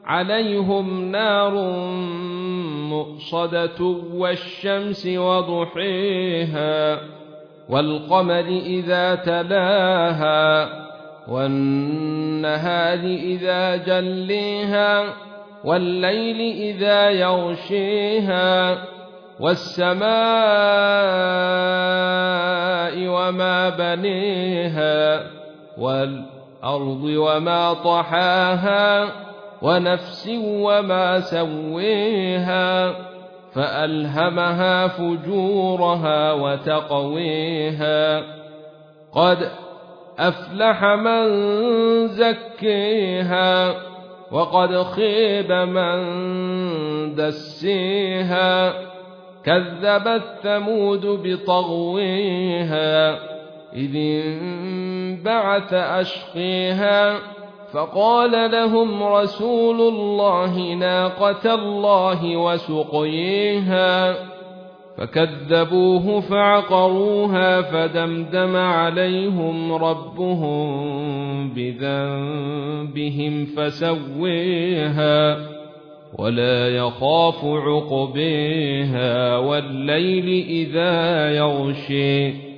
عليهم نار مؤصدة والشمس وضحيها والقمر إذا تلاها والنهار إذا جليها والليل إذا يغشيها والسماء وما بنيها والأرض وما طحاها ونفس وما سويها فألهمها فجورها وتقويها قد أفلح من زكيها وقد خيب من دسيها كذبت ثمود بطغويها إذ انبعث أشقيها فقال لهم رسول الله ناقة الله وسقيها فكذبوه فعقروها فدمدم عليهم ربهم بذنبهم فسويها ولا يخاف عقبيها والليل إذا يغشي